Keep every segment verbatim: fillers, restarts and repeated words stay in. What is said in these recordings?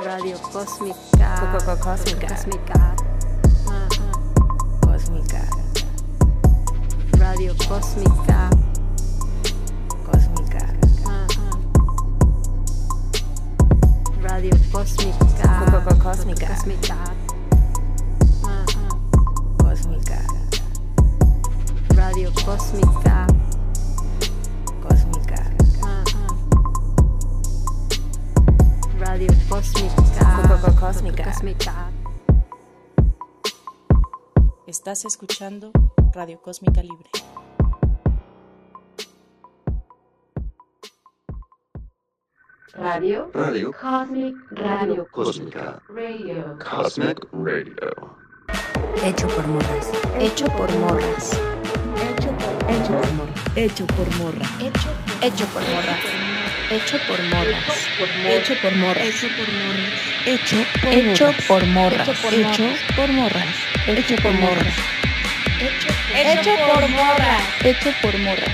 Radio Cósmica. Coco Cósmica. Cósmica. Cósmica. Radio Cósmica. Cósmica. Radio Cósmica. Coco Cósmica. Cósmica. Cósmica. Radio Cósmica. Cósmica. Radio Cósmica. Coco Cósmica. Cósmica. Estás escuchando Radio Cósmica Libre. Radio Radio Cosmic Radio Cósmica. Radio Cosmic Radio. Hecho por morras. Hecho por morras. Hecho por, hecho por morra. Hecho por morra. Hecho, hecho por morras. Hecho por morras. Hecho por morras. Hecho por morras. Hecho por Hecho morras. por morras. Hecho por morras. Hecho por morras. Hecho por morras. Hecho por morras.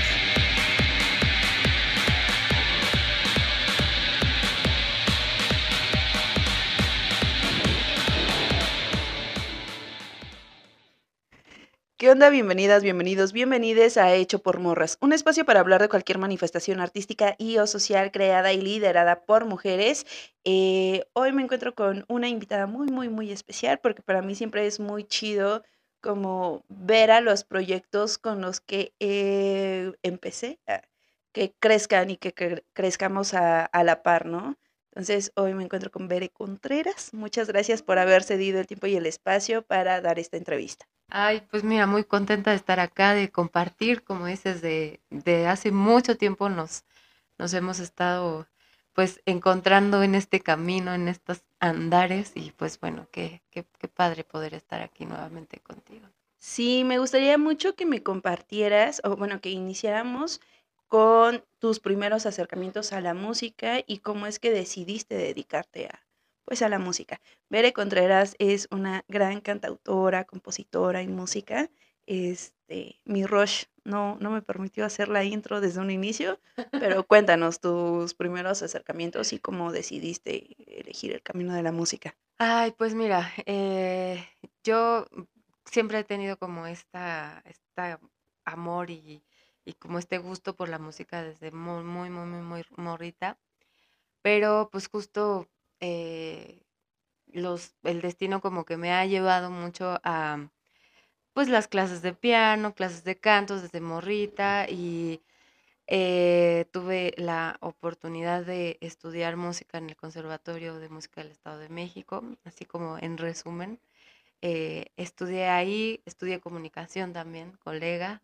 ¿Qué onda? Bienvenidas, bienvenidos, bienvenides a Hecho por Morras, un espacio para hablar de cualquier manifestación artística y o social creada y liderada por mujeres. Eh, hoy me encuentro con una invitada muy, muy, muy especial porque para mí siempre es muy chido como ver a los proyectos con los que eh, empecé, a- que crezcan y que cre- crezcamos a, a la par, ¿no? Entonces, hoy me encuentro con Bere Contreras. Muchas gracias por haber cedido el tiempo y el espacio para dar esta entrevista. Ay, pues mira, muy contenta de estar acá, de compartir, como dices, de, de hace mucho tiempo nos, nos hemos estado pues encontrando en este camino, en estos andares, y pues bueno, qué, qué, qué padre poder estar aquí nuevamente contigo. Sí, me gustaría mucho que me compartieras, o bueno, que iniciáramos con tus primeros acercamientos a la música y cómo es que decidiste dedicarte a, pues, a la música. Bere Contreras es una gran cantautora, compositora y música. Este, mi Rush no, no me permitió hacer la intro desde un inicio, pero cuéntanos tus primeros acercamientos y cómo decidiste elegir el camino de la música. Ay, pues mira, eh, yo siempre he tenido como esta, esta amor y, y como este gusto por la música desde muy, muy, muy, muy, muy morrita, pero pues justo eh, los, el destino como que me ha llevado mucho a pues las clases de piano, clases de cantos desde morrita y eh, tuve la oportunidad de estudiar música en el Conservatorio de Música del Estado de México, así como en resumen. Eh, estudié ahí, estudié comunicación también, colega,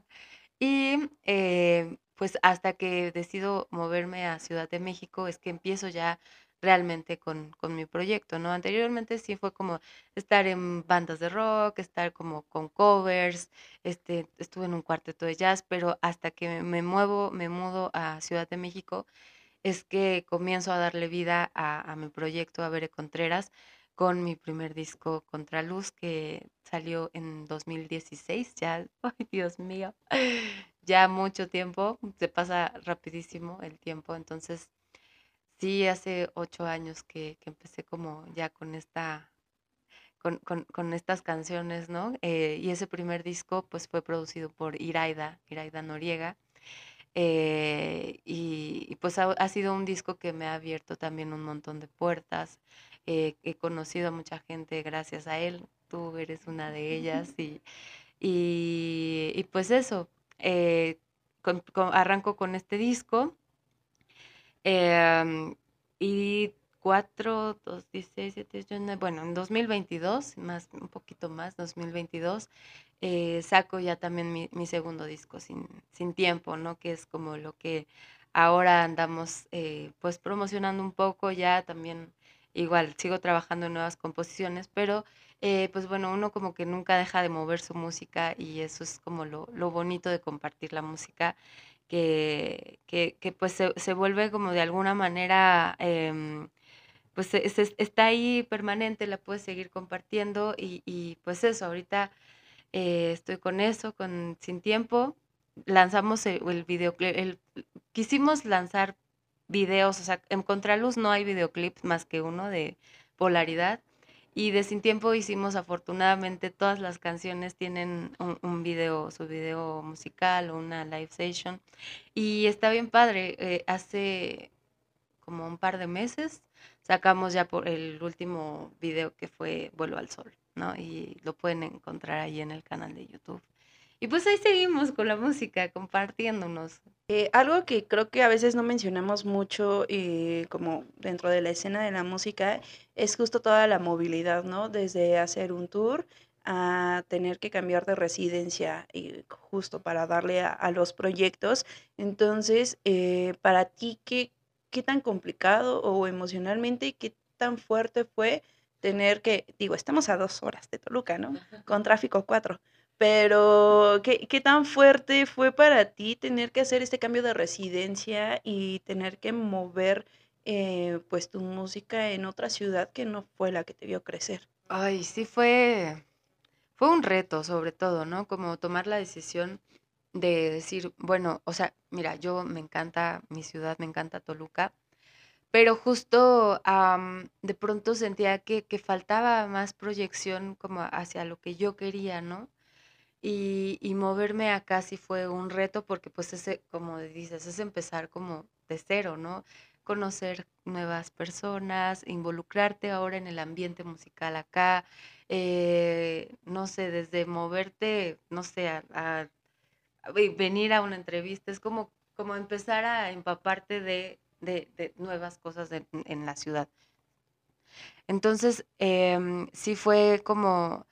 y eh, pues hasta que decido moverme a Ciudad de México es que empiezo ya realmente con, con mi proyecto, ¿no? Anteriormente sí fue como estar en bandas de rock, estar como con covers, este, estuve en un cuarteto de jazz, pero hasta que me, me muevo, me mudo a Ciudad de México, es que comienzo a darle vida a, a mi proyecto, a Bere Contreras, con mi primer disco Contraluz, que salió en dos mil dieciséis, ya, ay Dios mío, ya mucho tiempo, se pasa rapidísimo el tiempo, entonces sí, hace ocho años que, que empecé como ya con esta, con, con, con estas canciones, ¿no? Eh, y ese primer disco pues fue producido por Iraida, Iraida Noriega, eh, y, y, pues ha, ha sido un disco que me ha abierto también un montón de puertas. Eh, he conocido a mucha gente gracias a él. Tú eres una de ellas. Y, y, y pues eso, eh, con- con- arranco con este disco. em, y cuatro, dos, dieciséis, siete, ocho, nueve, bueno, en dos mil veintidós, más, un poquito más, dos mil veintidós, eh, saco ya también mi, mi segundo disco, Sin, Sin Tiempo, ¿no? Que es como lo que ahora andamos eh, pues promocionando un poco ya también. Igual, sigo trabajando en nuevas composiciones, pero eh, pues bueno, uno como que nunca deja de mover su música y eso es como lo, lo bonito de compartir la música, que, que, que pues se, se vuelve como de alguna manera, em, pues se- se- está ahí permanente, la puedes seguir compartiendo y, y pues eso, ahorita eh, estoy con eso, con Sin Tiempo. Lanzamos el, el videoclip, el- quisimos lanzar videos, o sea, en Contraluz no hay videoclips más que uno de Polaridad. Y de Sin Tiempo hicimos, afortunadamente, todas las canciones tienen un, un video, su video musical o una live session. Y está bien padre. eh, hace como un par de meses sacamos ya por el último video que fue Vuelo al Sol, ¿no? Y lo pueden encontrar ahí en el canal de YouTube. Y pues ahí seguimos con la música, compartiéndonos. Eh, algo que creo que a veces no mencionamos mucho, eh, como dentro de la escena de la música, es justo toda la movilidad, ¿no? Desde hacer un tour a tener que cambiar de residencia, eh, justo para darle a, a los proyectos. Entonces, eh, para ti, ¿qué, qué tan complicado o emocionalmente, qué tan fuerte fue tener que, digo, estamos a dos horas de Toluca, ¿no? Con tráfico cuatro. Pero, ¿qué, qué tan fuerte fue para ti tener que hacer este cambio de residencia y tener que mover, eh, pues, tu música en otra ciudad que no fue la que te vio crecer? Ay, sí fue, fue un reto sobre todo, ¿no? Como tomar la decisión de decir, bueno, o sea, mira, yo me encanta mi ciudad, me encanta Toluca, pero justo am, de pronto sentía que, que faltaba más proyección como hacia lo que yo quería, ¿no? Y, y moverme acá sí fue un reto porque pues ese, como dices, es empezar como de cero, ¿no? Conocer nuevas personas, involucrarte ahora en el ambiente musical acá, eh, no sé, desde moverte, no sé, a, a- a ve- venir a una entrevista, es como, como empezar a empaparte de, de, de nuevas cosas en, en la ciudad. Entonces, em, sí fue como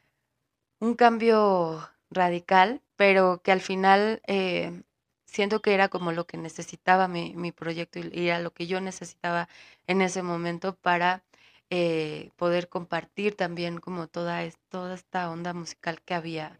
un cambio radical, pero que al final eh, siento que era como lo que necesitaba mi, mi proyecto y, y era lo que yo necesitaba en ese momento para eh, poder compartir también como toda, es- toda esta onda musical que había.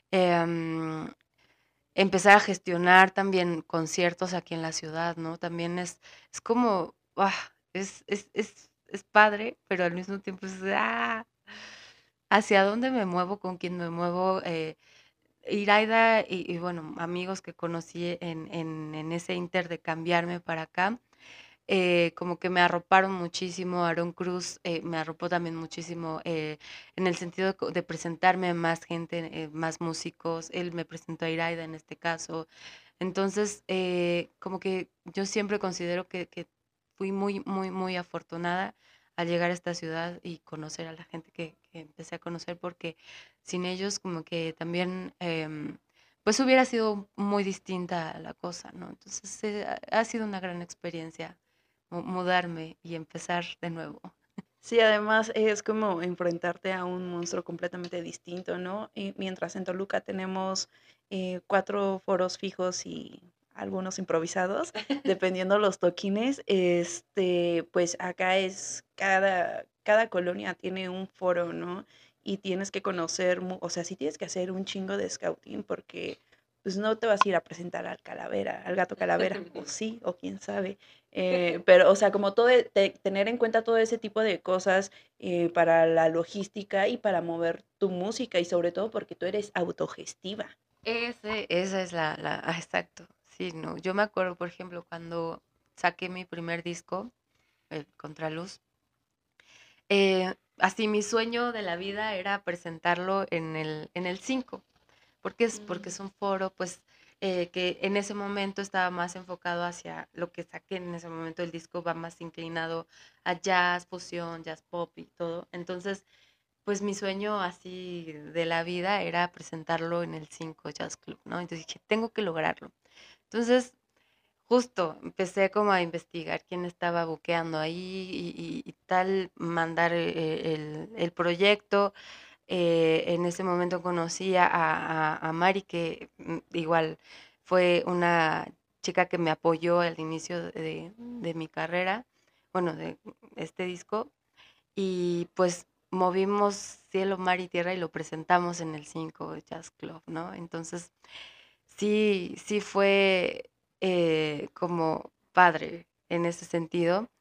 Em, Empezar a gestionar también conciertos aquí en la ciudad, ¿no? También es, es como, ah, es, es, es, es padre, pero al mismo tiempo es, ah, hacia dónde me muevo, con quién me muevo. eh, Iraida y, y bueno, amigos que conocí en, en, en ese inter de cambiarme para acá, eh, como que me arroparon muchísimo. Aaron Cruz eh, me arropó también muchísimo eh, en el sentido de, co- de presentarme a más gente, eh, más músicos. Él me presentó a Iraida en este caso. Entonces, eh, como que yo siempre considero que, que fui muy, muy, muy afortunada al llegar a esta ciudad y conocer a la gente que, que empecé a conocer, porque sin ellos como que también, em, pues hubiera sido muy distinta la cosa, ¿no? Entonces, eh, ha ha sido una gran experiencia mu- mudarme y empezar de nuevo. Sí, además es como enfrentarte a un monstruo completamente distinto, ¿no? Y mientras en Toluca tenemos eh, cuatro foros fijos y algunos improvisados, dependiendo los toquines, este, pues acá es cada, cada colonia tiene un foro, ¿no? Y tienes que conocer, mu- o sea, sí tienes que hacer un chingo de scouting porque pues no te vas a ir a presentar al calavera, al gato calavera, o sí, o quién sabe. Eh, pero, o sea, como todo, e- te- tener en cuenta todo ese tipo de cosas eh, para la logística y para mover tu música y sobre todo porque tú eres autogestiva. Ese, esa es la, la, ah, exacto. Sí, no. Yo me acuerdo, por ejemplo, cuando saqué mi primer disco, el Contraluz, eh, así mi sueño de la vida era presentarlo en el, en el cinco. Porque es, porque es un foro, pues, eh, que en ese momento estaba más enfocado hacia lo que saqué en ese momento. El disco va más inclinado a jazz, fusión, jazz pop y todo. Entonces, pues mi sueño así de la vida era presentarlo en el cinco Jazz Club, ¿no? Entonces dije, tengo que lograrlo. Entonces, justo empecé como a investigar quién estaba buqueando ahí y, y- y tal, mandar eh, el, el proyecto. Eh, en ese momento conocí a, a- a Mari, que mm, igual fue una chica que me apoyó al inicio de, de mi carrera, bueno, de este disco, y pues movimos cielo, mar y tierra y lo presentamos en el cinco Jazz Club, ¿no? Entonces, sí, sí fue eh, como padre en ese sentido.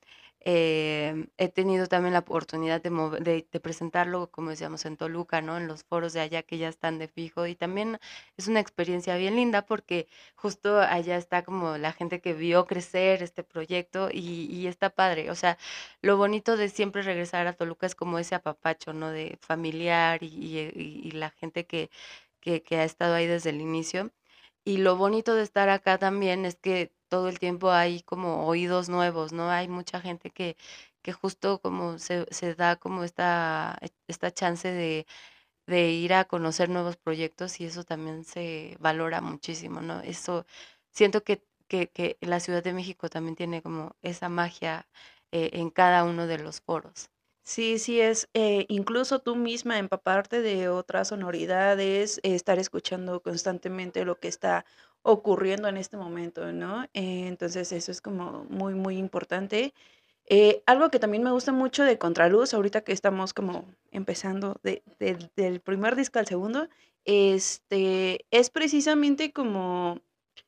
Eh, he tenido también la oportunidad de, move- de, de presentarlo, como decíamos, en Toluca, ¿no? En los foros de allá que ya están de fijo. Y también es una experiencia bien linda porque justo allá está como la gente que vio crecer este proyecto y, y está padre. O sea, lo bonito de siempre regresar a Toluca es como ese apapacho, ¿no? De familiar y, y- y- y la gente que, que, que ha estado ahí desde el inicio. Y lo bonito de estar acá también es que todo el tiempo hay como oídos nuevos, ¿no? Hay mucha gente que, que justo como se, se da como esta, esta chance de, de ir a conocer nuevos proyectos y eso también se valora muchísimo, ¿no? Eso siento que, que, que la Ciudad de México también tiene como esa magia eh, en cada uno de los foros. Sí, sí es, eh, incluso tú misma empaparte de otras sonoridades, eh, estar escuchando constantemente lo que está ocurriendo en este momento, ¿no? Eh, entonces eso es como muy, muy importante. Eh, algo que también me gusta mucho de Contraluz, ahorita que estamos como empezando de- del del primer disco al segundo, este, es precisamente como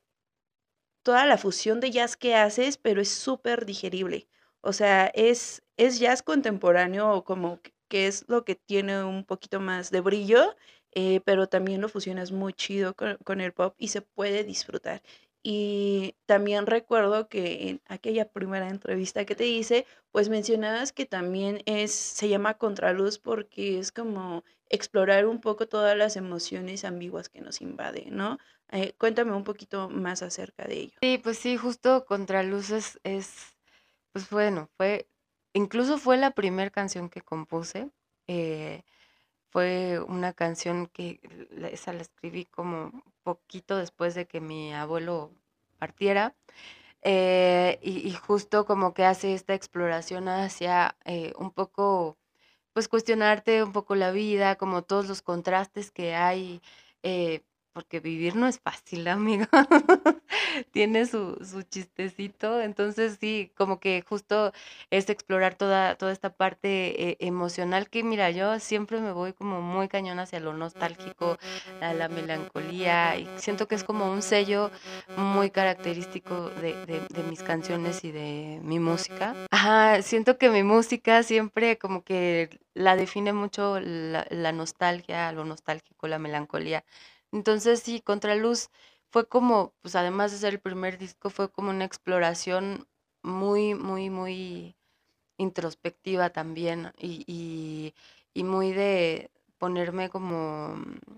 toda la fusión de jazz que haces, pero es súper digerible. O sea, es, es jazz contemporáneo, como que que es lo que tiene un poquito más de brillo, eh, pero también lo fusionas muy chido con, con el pop y se puede disfrutar. Y también recuerdo que en aquella primera entrevista que te hice, pues mencionabas que también es, se llama Contraluz porque es como explorar un poco todas las emociones ambiguas que nos invaden, ¿no? Eh, cuéntame un poquito más acerca de ello. Sí, pues sí, justo Contraluces es, pues bueno, fue, incluso fue la primera canción que compuse. eh, Fue una canción que la- esa la escribí como poquito después de que mi abuelo partiera. eh, y, y justo como que hace esta exploración hacia eh, un poco, pues cuestionarte un poco la vida, como todos los contrastes que hay, eh, porque vivir no es fácil, amigo. Tiene su, su chistecito, entonces sí, como que justo es explorar toda, toda esta parte eh, emocional que mira, yo siempre me voy como muy cañón hacia lo nostálgico, a la melancolía, y siento que es como un sello muy característico de, de, de mis canciones y de mi música. Ajá, siento que mi música siempre como que la define mucho la, la nostalgia, lo nostálgico, la melancolía. Entonces sí, Contraluz fue como, pues además de ser el primer disco, fue como una exploración muy, muy, muy introspectiva también y, y, y muy de ponerme como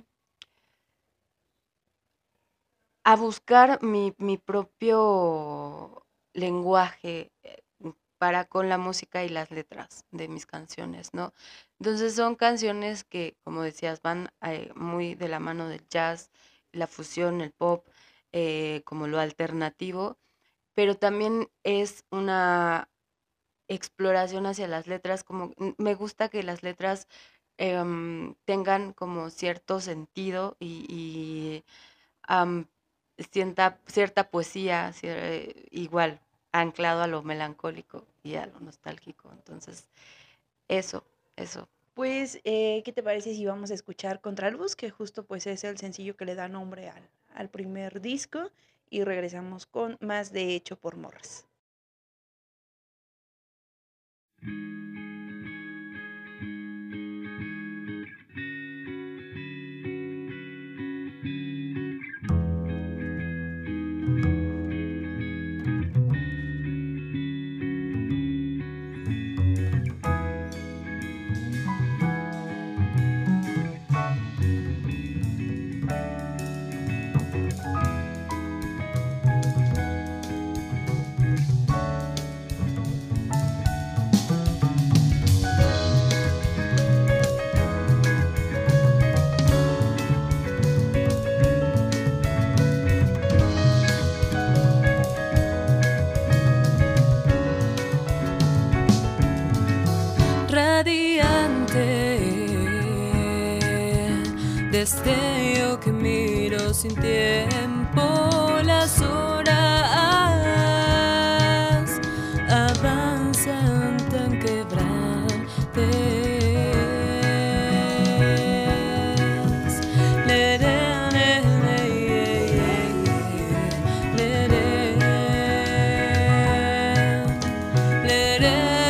a buscar mi, mi propio lenguaje eh, para con la música y las letras de mis canciones, ¿no? Entonces son canciones que, como decías, van eh, muy de la mano del jazz, la fusión, el pop, eh, como lo alternativo, pero también es una exploración hacia las letras, como m- me gusta que las letras em, tengan como cierto sentido y, y, am, sienta, cierta poesía, cier- eh, igual, anclado a lo melancólico y a lo nostálgico. Entonces, eso, eso. Pues, eh, ¿qué te parece si vamos a escuchar Contraluz, que justo pues es el sencillo que le da nombre al, al primer disco, y regresamos con más de Hecho por Morras. Radiante, destello que miro sin tiempo, las horas avanzan tan quebrantes. Leré, leré, leré, leré.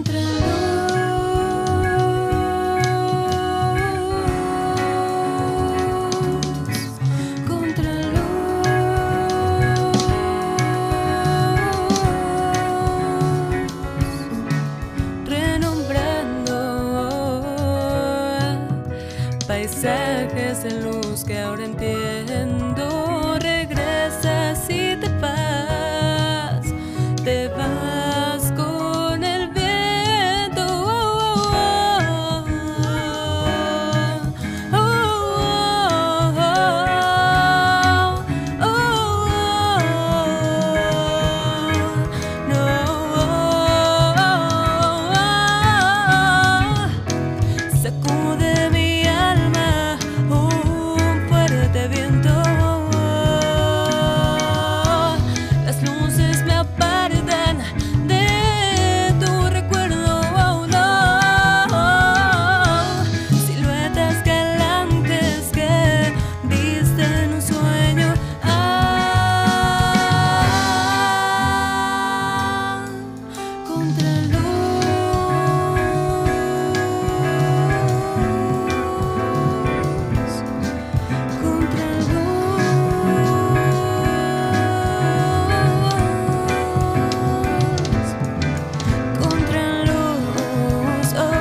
Paisajes de luz que ahora entiendo. Regresas y te vas, te vas con el viento. Oh, oh, oh, oh, oh, oh, no. Sacude mi alma un fuerte viento. Las luces me apartan de tu recuerdo. Oh, no. Siluetas galantes que visten un sueño. Ah, contraluz, contraluz, oh,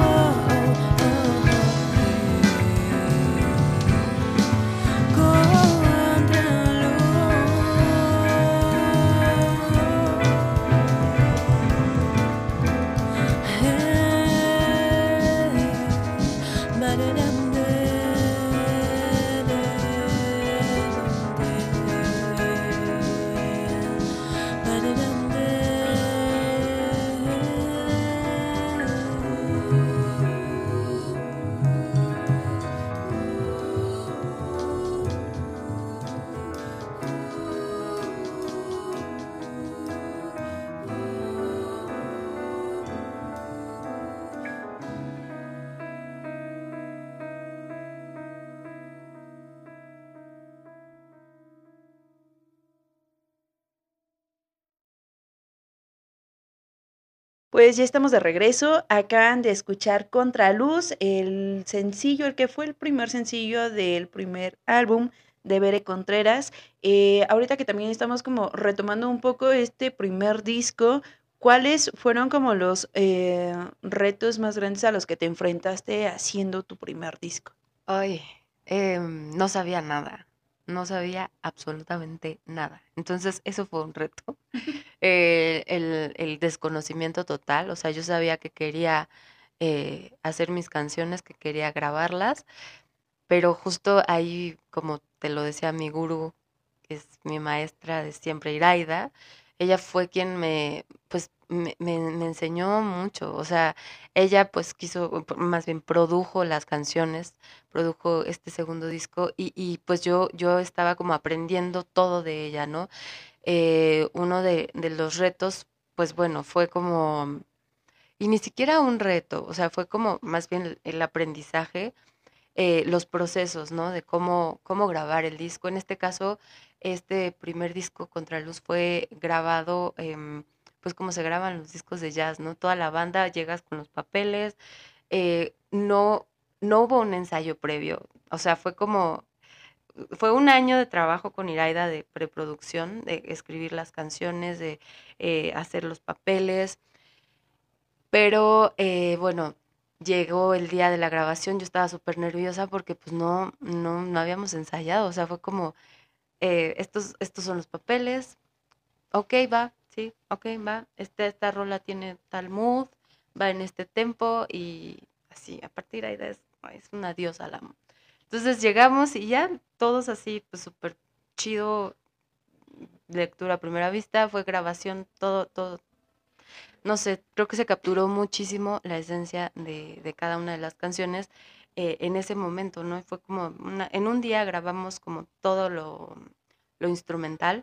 Pues ya estamos de regreso. Acaban de escuchar Contraluz, el sencillo, el que fue el primer sencillo del primer álbum de Bere Contreras. Eh, ahorita que también estamos como retomando un poco este primer disco, ¿cuáles fueron como los eh, retos más grandes a los que te enfrentaste haciendo tu primer disco? Ay, em, no sabía nada, no sabía absolutamente nada. Entonces, eso fue un reto. Eh, el, el desconocimiento total, o sea, yo sabía que quería eh, hacer mis canciones, que quería grabarlas, pero justo ahí, como te lo decía mi gurú, que es mi maestra de siempre, Iraida, ella fue quien me, pues, me, me- me enseñó mucho. O sea, ella pues quiso, más bien produjo las canciones, produjo este segundo disco y, y pues yo, yo estaba como aprendiendo todo de ella, ¿no? Eh, uno de, de los retos, pues bueno, fue como, y ni siquiera un reto, o sea, fue como más bien el, el aprendizaje, eh, los procesos, ¿no? De cómo, cómo grabar el disco. En este caso, este primer disco, Contraluz, fue grabado, em, pues como se graban los discos de jazz, ¿no? Toda la banda, llegas con los papeles, eh, no, no hubo un ensayo previo, o sea, fue como, fue un año de trabajo con Iraida de preproducción, de escribir las canciones, de eh, hacer los papeles, pero eh, bueno, llegó el día de la grabación, yo estaba súper nerviosa porque pues no, no, no habíamos ensayado, o sea, fue como, eh, estos, estos son los papeles, ok, va, sí, ok, va, este, esta rola tiene tal mood, va en este tempo y así, a partir de ahí es, es una diosa la. Entonces llegamos y ya todos así, pues súper chido, lectura a primera vista, fue grabación, todo, todo, no sé, creo que se capturó muchísimo la esencia de, de cada una de las canciones eh, en ese momento, ¿no? Fue como, una, en un día grabamos como todo lo, lo instrumental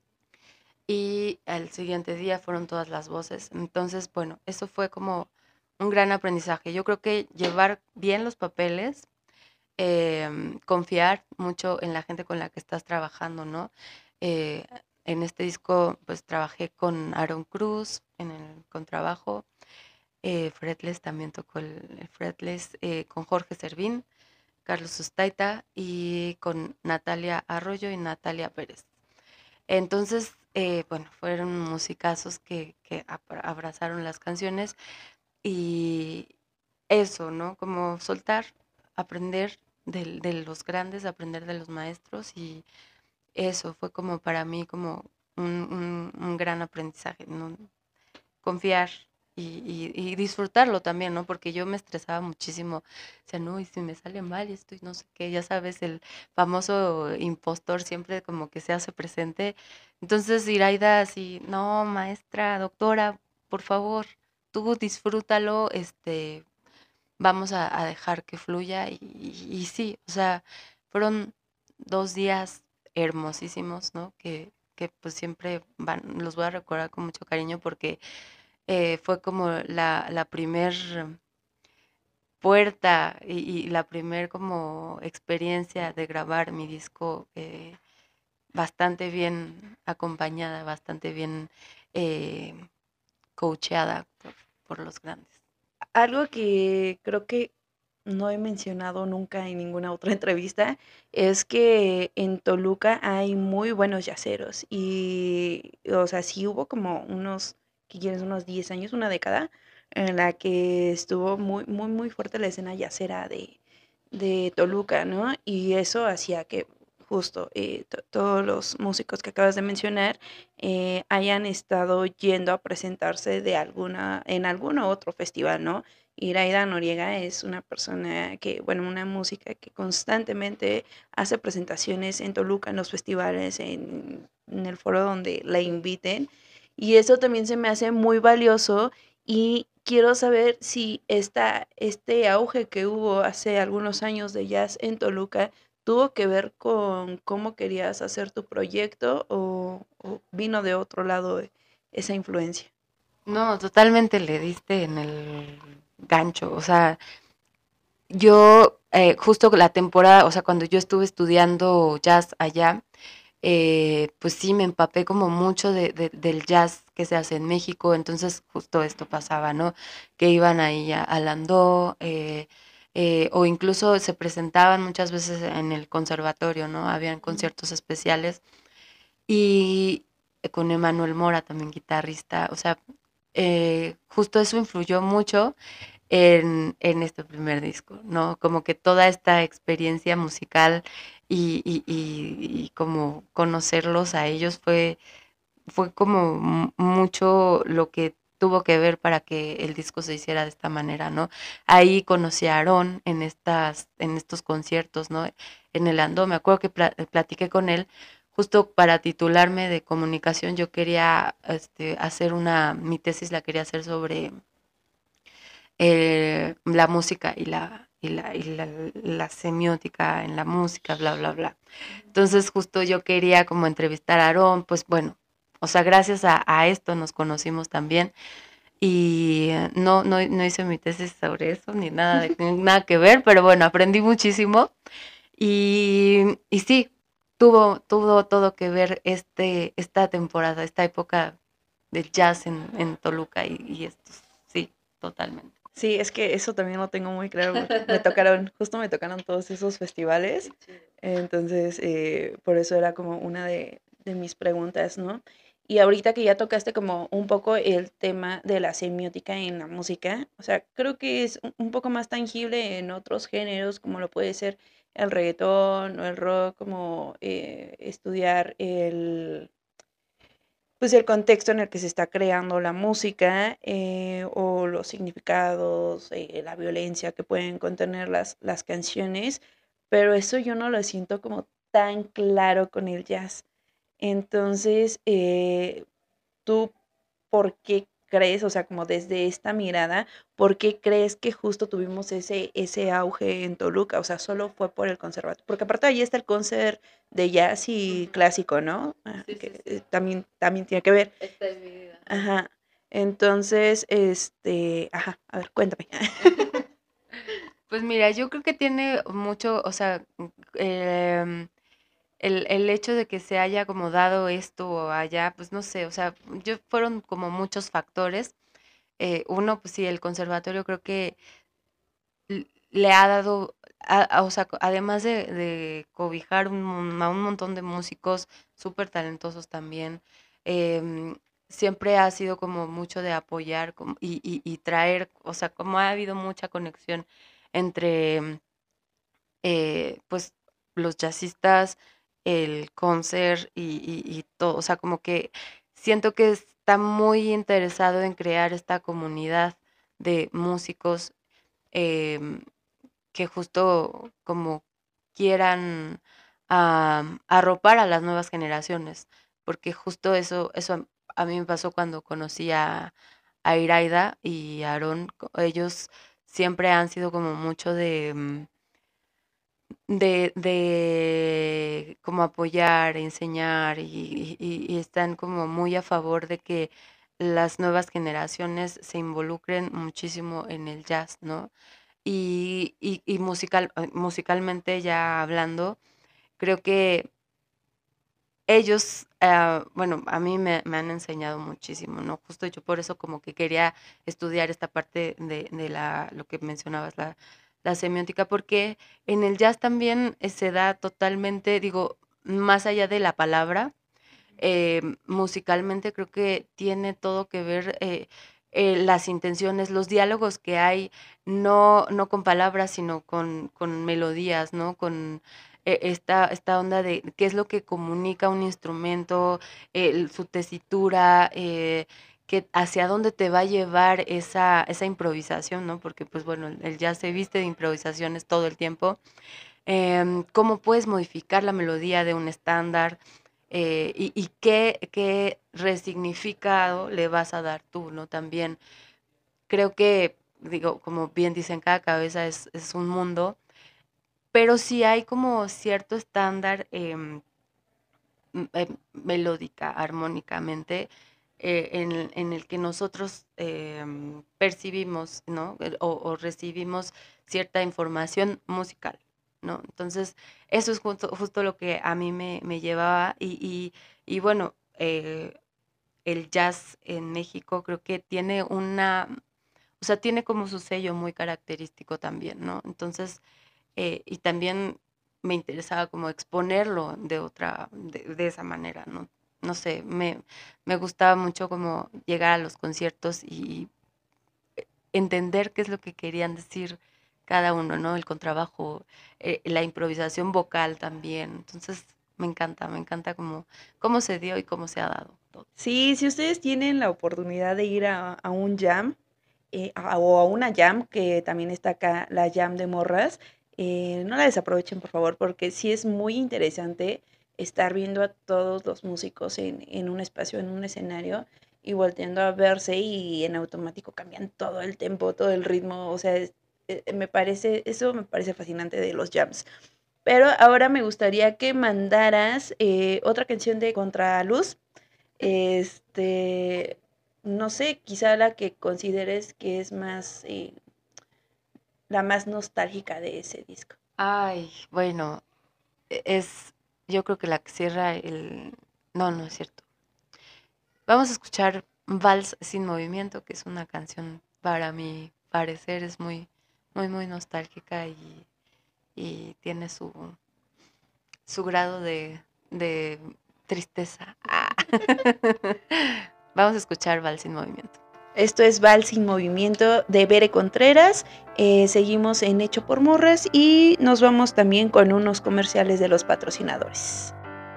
y al siguiente día fueron todas las voces. Entonces, bueno, eso fue como un gran aprendizaje. Yo creo que llevar bien los papeles, eh, confiar mucho en la gente con la que estás trabajando, ¿no? Eh, en este disco, pues trabajé con Aaron Cruz en el contrabajo, eh, fretless, también tocó el, el fretless eh, con Jorge Servín, Carlos Sustaita y con Natalia Arroyo y Natalia Pérez. Entonces, eh, bueno, fueron musicazos que, que abra- abrazaron las canciones y eso, ¿no? Como soltar, aprender del- de, los grandes, aprender de los maestros y eso fue como para mí como un, un- un gran aprendizaje, ¿no? Confiar y, y- y disfrutarlo también, ¿no? Porque yo me estresaba muchísimo, o sea, no, y si me sale mal y esto y no sé qué, ya sabes, el famoso impostor siempre como que se hace presente. Entonces, Iraida así, no, maestra, doctora, por favor, tú disfrútalo, este, vamos a, a dejar que fluya y, y- y sí, o sea, fueron dos días hermosísimos, ¿no? Que, que pues siempre van, los voy a recordar con mucho cariño porque eh, fue como la, la primer puerta y, y la primer como experiencia de grabar mi disco eh, bastante bien acompañada, bastante bien eh, coacheada por, por los grandes. Algo que creo que no he mencionado nunca en ninguna otra entrevista es que en Toluca hay muy buenos yaceros y, o sea, sí hubo como unos, ¿qué quieres? Unos diez años, una década, en la que estuvo muy, muy, muy fuerte la escena yacera de, de Toluca, ¿no? Y eso hacía que justo eh, to- todos los músicos que acabas de mencionar eh, hayan estado yendo a presentarse de alguna, en algún otro festival, ¿no? Iraida Noriega es una persona que, bueno, una música que constantemente hace presentaciones en Toluca, en los festivales, en, en el foro donde la inviten. Y eso también se me hace muy valioso y quiero saber si esta, este auge que hubo hace algunos años de jazz en Toluca tuvo que ver con cómo querías hacer tu proyecto o, o vino de otro lado esa influencia. No, totalmente le diste en el gancho, o sea, yo eh, justo la temporada, o sea, cuando yo estuve estudiando jazz allá, eh, pues sí, me empapé como mucho de, de- del jazz que se hace en México, entonces justo esto pasaba, ¿no? Que iban ahí a, a Landó, eh, eh, o incluso se presentaban muchas veces en el conservatorio, ¿no? Habían conciertos especiales y con Emanuel Mora, también guitarrista, o sea, eh, justo eso influyó mucho en, en este primer disco, ¿no? Como que toda esta experiencia musical y, y, y, y como conocerlos a ellos fue, fue como mu- mucho lo que tuvo que ver para que el disco se hiciera de esta manera, ¿no? Ahí conocí a Aarón en estas, en estos conciertos, ¿no? En el Andó, me acuerdo que pla- platiqué con él justo para titularme de comunicación, yo quería este, hacer una, mi tesis la quería hacer sobre eh, la música y la, y, la, y la, la semiótica en la música, bla, bla, bla. Entonces justo yo quería como entrevistar a Aarón, pues bueno, o sea, gracias a, a esto nos conocimos también y eh, no, no, no hice mi tesis sobre eso, ni nada, de, nada que ver, pero bueno, aprendí muchísimo y, y sí, tuvo, tuvo todo que ver este, esta temporada, esta época del jazz en, en Toluca y, y esto, sí, totalmente. Sí, es que eso también lo tengo muy claro porque me tocaron, justo me tocaron todos esos festivales, entonces eh, por eso era como una de, de mis preguntas, ¿no? Y ahorita que ya tocaste como un poco el tema de la semiótica en la música, o sea, creo que es un un poco más tangible en otros géneros, como lo puede ser el reggaetón o el rock, como eh, estudiar el pues el contexto en el que se está creando la música eh, o los significados, eh, la violencia que pueden contener las, las canciones, pero eso yo no lo siento como tan claro con el jazz. Entonces, eh, ¿tú por qué crees, o sea, como desde esta mirada, por qué crees que justo tuvimos ese, ese auge en Toluca? O sea, solo fue por el conservatorio. Porque aparte ahí está el concert de jazz y Ujú. clásico, ¿no? Ah, Sí, sí, que sí. eh, también, también tiene que ver. Está dividida. Ajá. Entonces, este, ajá, a ver, cuéntame. Pues mira, yo creo que tiene mucho, o sea, mm, em, el, el hecho de que se haya acomodado esto o allá, pues no sé, o sea, yo fueron como muchos factores. eh, uno, pues sí, el conservatorio creo que l- le ha dado, a- a- o sea, co- además de, de cobijar un mon- a un montón de músicos súper talentosos también, em, siempre ha sido como mucho de apoyar como- y, y- y traer, o sea, como ha habido mucha conexión entre, eh, pues, los jazzistas, el concert y, y- y todo, o sea, como que siento que está muy interesado en crear esta comunidad de músicos, em, que justo como quieran am, arropar a las nuevas generaciones, porque justo eso, eso a mí me pasó cuando conocí a, a Iraida y a Aarón, co- ellos siempre han sido como mucho de, mm, de, de como apoyar, enseñar y, y- y están como muy a favor de que las nuevas generaciones se involucren muchísimo en el jazz, ¿no? Y, y, y musical, eh, musicalmente ya hablando, creo que ellos, ah, bueno, a mí me, me han enseñado muchísimo, ¿no? Justo yo por eso como que quería estudiar esta parte de, de la, lo que mencionabas, la, la semiótica, porque en el jazz también eh, se da totalmente, digo, más allá de la palabra, eh, musicalmente creo que tiene todo que ver, eh, eh, las intenciones, los diálogos que hay, no, no con palabras, sino con, con melodías, ¿no? Con eh, esta, esta onda de qué es lo que comunica un instrumento, el- su tesitura, eh, que hacia dónde te va a llevar esa, esa improvisación, ¿no? Porque pues bueno, el el jazz se viste de improvisaciones todo el tiempo. Em, cómo puedes modificar la melodía de un estándar, eh, y, y qué, qué resignificado le vas a dar tú, ¿no? También creo que, digo, como bien dicen, cada cabeza es, es un mundo, pero sí hay como cierto estándar, em, m- em, melódica, armónicamente, eh, en, en el que nosotros em, percibimos, ¿no? El- O, o recibimos cierta información musical, ¿no? Entonces, eso es justo, justo lo que a mí me, me llevaba y, y, y bueno, eh, el jazz en México creo que tiene una, o sea, tiene como su sello muy característico también, ¿no? Entonces, eh, y también me interesaba como exponerlo de otra, de, de esa manera, ¿no? No sé, me, me gustaba mucho como llegar a los conciertos y entender qué es lo que querían decir cada uno, ¿no? El contrabajo, eh, la improvisación vocal también. Entonces, me encanta, me encanta cómo, cómo se dio y cómo se ha dado todo. Sí, si ustedes tienen la oportunidad de ir a, a un jam eh, a- o a una jam, que también está acá, la jam de morras, eh, no la desaprovechen por favor, porque sí es muy interesante estar viendo a todos los músicos en, en un espacio, en un escenario y volteando a verse y en automático cambian todo el tempo, todo el ritmo, o sea, es- eh, me parece, eso me parece fascinante de los jams. Pero ahora me gustaría que mandaras eh, otra canción de Contraluz. Este, no sé, quizá la que consideres que es más, eh, la más nostálgica de ese disco. Ay, bueno, e- es, yo creo que la que cierra el... No, no es cierto. Vamos a escuchar Vals sin movimiento, que es una canción, para mi parecer, es muy, muy, muy nostálgica y, y tiene su, su grado de, de tristeza. Ah. Vamos a escuchar Vals sin movimiento. Esto es Vals sin movimiento de Bere Contreras. Eh, seguimos en Hecho por Morras y nos vamos también con unos comerciales de los patrocinadores.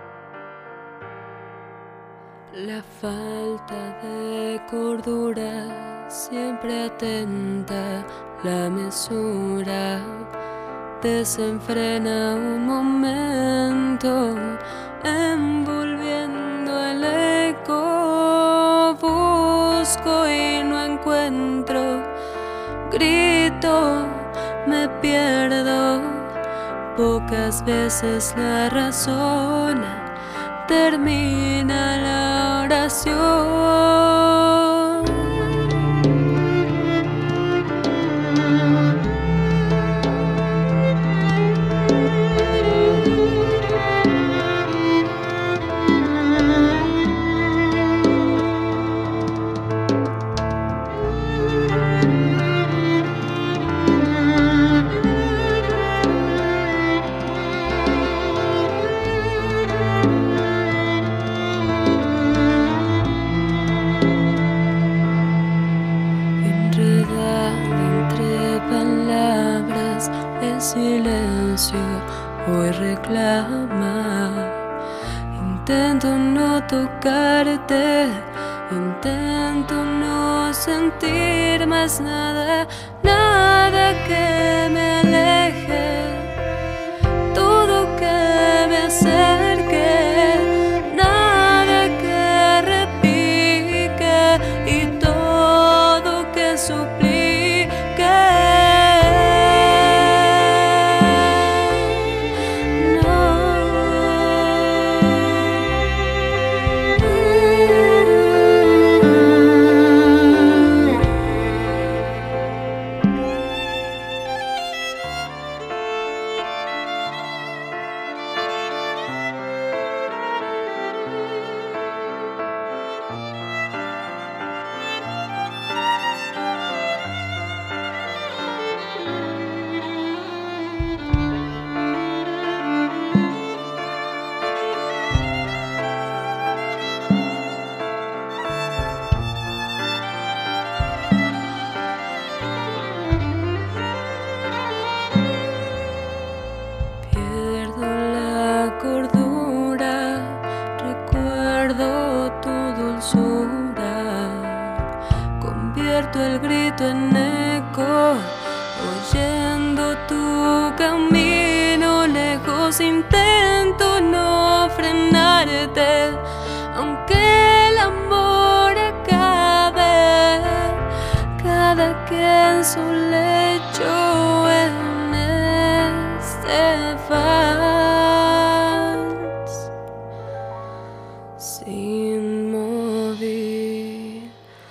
La falta de cordura, siempre atenta, la mesura desenfrena un momento, envolviendo el eco. Busco y no encuentro, grito, me pierdo. Pocas veces la razón termina la oración. silencio hoy reclama. Intento no tocarte, intento no sentir más nada, nada que me aleje, todo que me acerque, nada que repique y todo que suplique. El grito en eco, oyendo tu camino lejos, intento no frenarte, aunque el amor acabe, cada quien en su lecho en este vals, sin movimiento.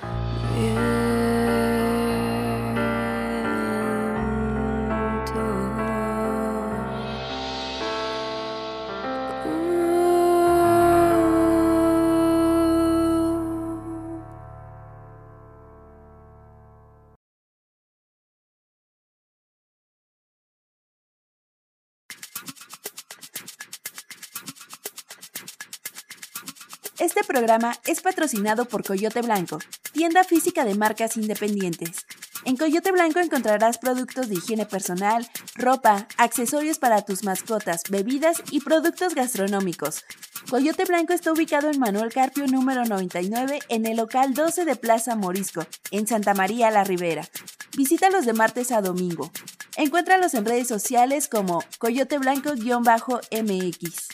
Este programa es patrocinado por Coyote Blanco, tienda física de marcas independientes. En Coyote Blanco encontrarás productos de higiene personal, ropa, accesorios para tus mascotas, bebidas y productos gastronómicos. Coyote Blanco está ubicado en Manuel Carpio número noventa y nueve en el local doce de Plaza Morisco, en Santa María la Ribera. Visítalos de martes a domingo. Encuéntralos en redes sociales como Coyote Blanco-M X.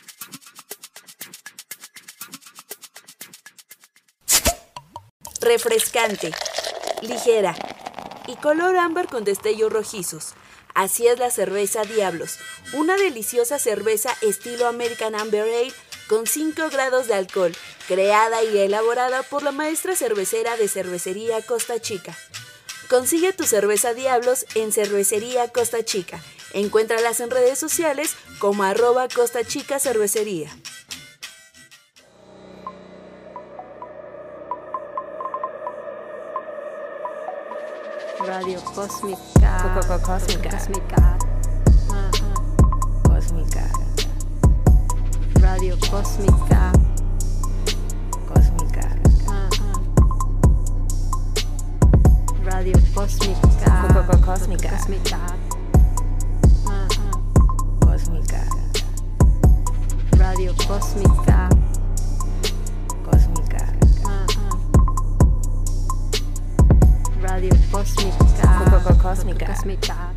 Refrescante, ligera y color ámbar con destellos rojizos. Así es la cerveza Diablos, una deliciosa cerveza estilo American Amber Ale con cinco grados de alcohol, creada y elaborada por la maestra cervecera de Cervecería Costa Chica. Consigue tu cerveza Diablos en Cervecería Costa Chica. Encuéntralas en redes sociales como arroba Costa Chica Cervecería. Radio Cósmica. Coco Cósmica. Cósmica. Cósmica. Radio Cósmica. Cósmica. Radio Cósmica. Coco Cósmica. Cósmica. Cósmica. Radio Cósmica. Cósmica. Radio Cósmica. Coco Cósmica. Cósmica.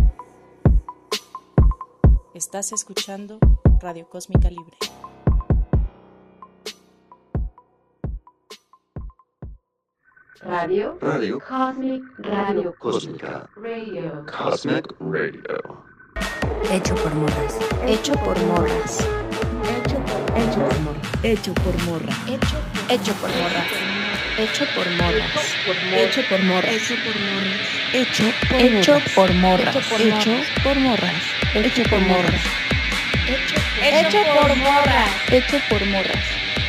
Estás escuchando Radio Cósmica Libre. Radio Radio Cosmic Radio Cósmica. Radio Cosmic Radio. Hecho por morras. Hecho por morras. Hecho por hecho por morras. Hecho por morra. Hecho hecho por morras. Hecho por morras. Hecho por morras. Hecho por morras. Hecho Hecho por morras. Hecho por morras. Hecho por morras. Hecho hecho por morras. Hecho por morras.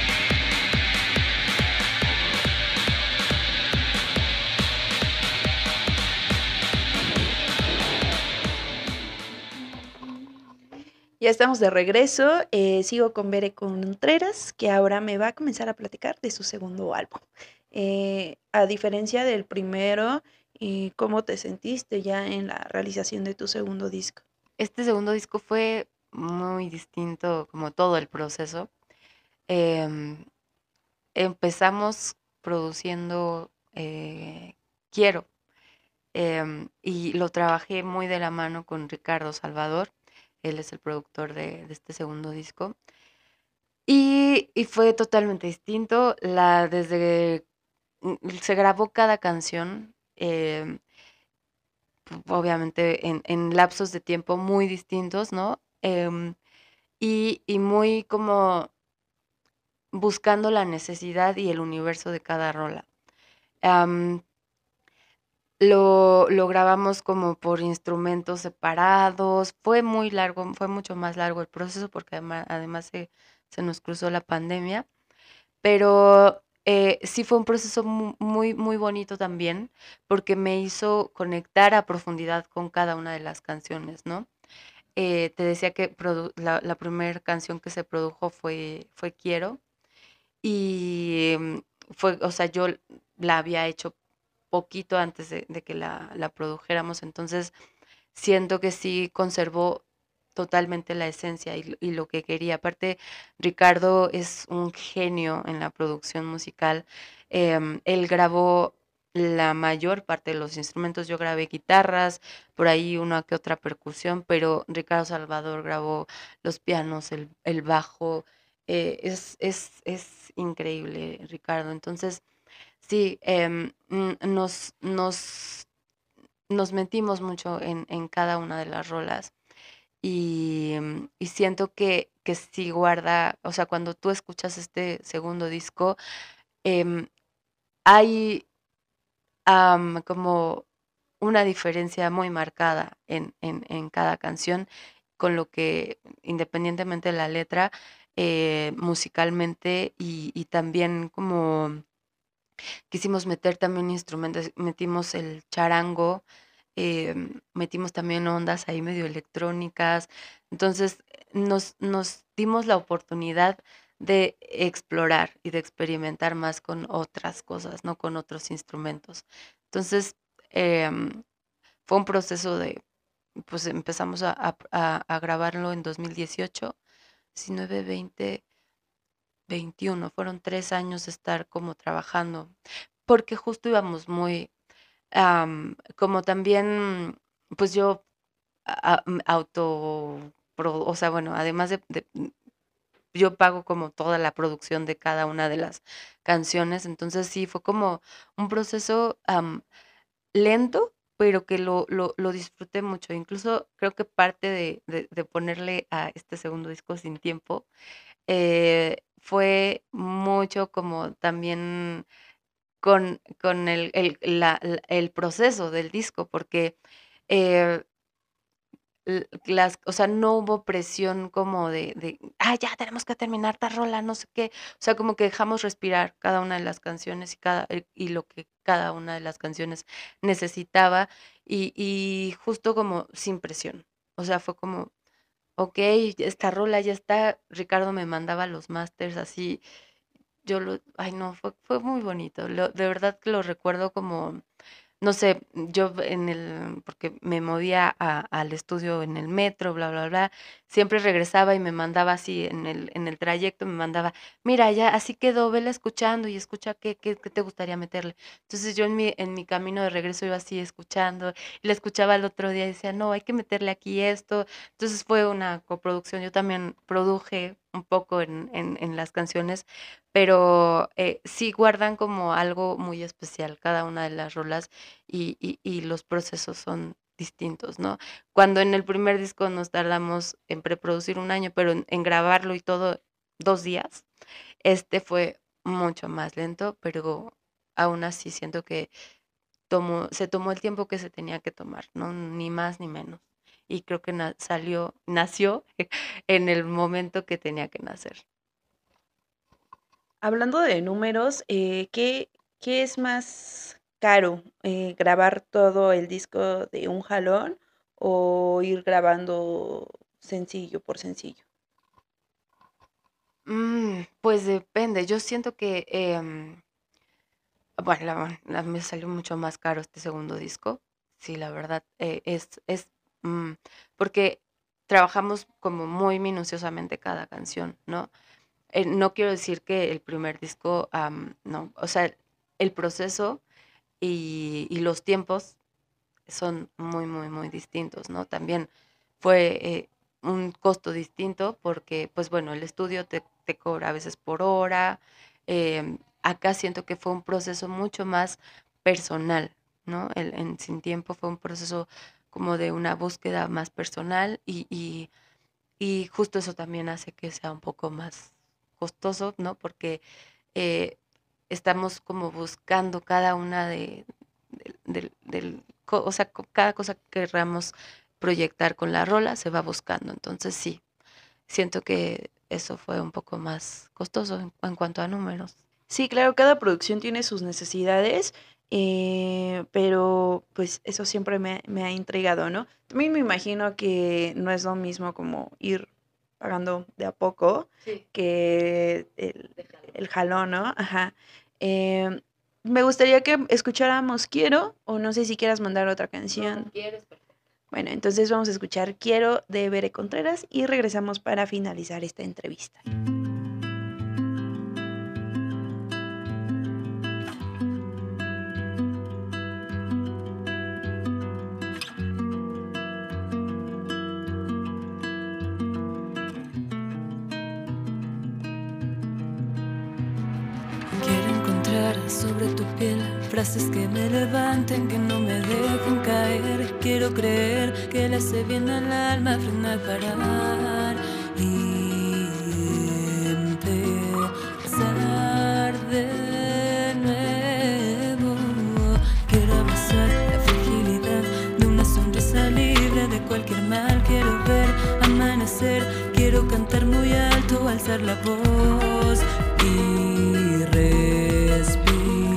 Ya estamos de regreso. Eh, sigo con Bere Contreras, que ahora me va a comenzar a platicar de su segundo álbum. Eh, a diferencia del primero, ¿y cómo te sentiste ya en la realización de tu segundo disco? este segundo disco fue muy distinto, como todo el proceso. Em, empezamos produciendo eh, Quiero, em, y lo trabajé muy de la mano con Ricardo Salvador. Él es el productor de, de este segundo disco. Y, y fue totalmente distinto. La, desde mm, se grabó cada canción, em, obviamente en, en lapsos de tiempo muy distintos, ¿no? Em, y, y muy como buscando la necesidad y el universo de cada rola. Am, lo, lo grabamos como por instrumentos separados. Fue muy largo, fue mucho más largo el proceso porque además, además se, se nos cruzó la pandemia. Pero eh, sí fue un proceso mu- muy, muy bonito también porque me hizo conectar a profundidad con cada una de las canciones, ¿no? Eh, te decía que produ- la, la primera canción que se produjo fue, fue Quiero y mm, fue, o sea, yo la había hecho poquito antes de, de que la, la produjéramos, entonces siento que sí conservó totalmente la esencia y, y lo que quería. Aparte, Ricardo es un genio en la producción musical. Em, él grabó la mayor parte de los instrumentos. Yo grabé guitarras, por ahí una que otra percusión, pero Ricardo Salvador grabó los pianos, el, el bajo. Eh, es, es, es increíble, Ricardo. Entonces, sí, em, mm, nos, nos nos metimos mucho en, en cada una de las rolas y, mm, y siento que, que sí guarda, o sea, cuando tú escuchas este segundo disco, em, hay am, como una diferencia muy marcada en, en, en cada canción, con lo que, independientemente de la letra, eh, musicalmente y, y también como quisimos meter también instrumentos, metimos el charango, em, metimos también ondas ahí medio electrónicas. Entonces nos, nos dimos la oportunidad de explorar y de experimentar más con otras cosas, no con otros instrumentos. Entonces em, fue un proceso de, pues empezamos a, a- a- a grabarlo en dos mil dieciocho, diecinueve, veinte, veintiuno. Fueron tres años de estar como trabajando porque justo íbamos muy, am, como también, pues yo a- a- m- auto, pro- o sea, bueno, además de, de- mm, yo pago como toda la producción de cada una de las canciones, entonces sí, fue como un proceso am, lento, pero que lo, lo, lo disfruté mucho. Incluso creo que parte de, de, de ponerle a este segundo disco Sin Tiempo eh, fue mucho como también con, con el, el, la- la- el proceso del disco, porque eh, l- las, o sea, no hubo presión como de, de, ah, ya tenemos que terminar esta rola, no sé qué. O sea, como que dejamos respirar cada una de las canciones y, cada, eh, y lo que cada una de las canciones necesitaba y, y justo como sin presión. O sea, fue como, ok, esta rola ya está. Ricardo me mandaba los masters así. Yo lo, ay no, fue, fue muy bonito. Lo, de verdad que lo recuerdo como, no sé, yo en el, porque me movía a- al estudio en el metro, bla, bla, bla, siempre regresaba y me mandaba así en el, en el trayecto, me mandaba, mira, ya así quedó, vela escuchando y escucha qué, qué, qué te gustaría meterle. Entonces yo en mi, en mi camino de regreso iba así escuchando, y la escuchaba el otro día y decía, no, hay que meterle aquí esto. Entonces fue una coproducción, yo también produje un poco en, en, en las canciones, pero eh, sí guardan como algo muy especial cada una de las rolas y, y- y los procesos son distintos, ¿no? Cuando en el primer disco nos tardamos en preproducir un año, pero en, en grabarlo y todo dos días, este fue mucho más lento, pero aún así siento que tomó, se tomó el tiempo que se tenía que tomar, ¿no? Ni más ni menos. Y creo que na- salió, nació en el momento que tenía que nacer. Hablando de números, eh, ¿qué, qué es más caro? Eh, ¿grabar todo el disco de un jalón o ir grabando sencillo por sencillo? Mm, pues depende. Yo siento que em, bueno, la la me salió mucho más caro este segundo disco. Sí, la verdad, eh, es es, mm, porque trabajamos como muy minuciosamente cada canción, ¿no? Eh, no quiero decir que el primer disco, um, no, o sea, el proceso y, y los tiempos son muy, muy, muy distintos, ¿no? También fue eh, un costo distinto porque, pues bueno, el estudio te, te cobra a veces por hora. Eh, acá siento que fue un proceso mucho más personal, ¿no? El, en Sin Tiempo fue un proceso como de una búsqueda más personal y, y, y justo eso también hace que sea un poco más costoso, ¿no? Porque eh, estamos como buscando cada una de, del, del, del, o sea, cada cosa que queramos proyectar con la rola se va buscando. Entonces sí, siento que eso fue un poco más costoso en, en cuanto a números. Sí, claro, cada producción tiene sus necesidades, eh, pero pues eso siempre me, me ha intrigado, ¿no? También me imagino que no es lo mismo como ir pagando de a poco Sí. que el, el jalón, ¿no? Ajá. Eh, me gustaría que escucháramos Quiero, o no sé si quieras mandar otra canción. No, quieres, perfecto. Bueno, entonces vamos a escuchar Quiero de Bere Contreras y regresamos para finalizar esta entrevista. Sobre tu piel, frases que me levanten, que no me dejen caer. Quiero creer que le hace bien al alma frenar, parar y empezar de nuevo. Quiero abrazar la fragilidad de una sonrisa libre de cualquier mal. Quiero ver amanecer, quiero cantar muy alto, alzar la voz y respirar.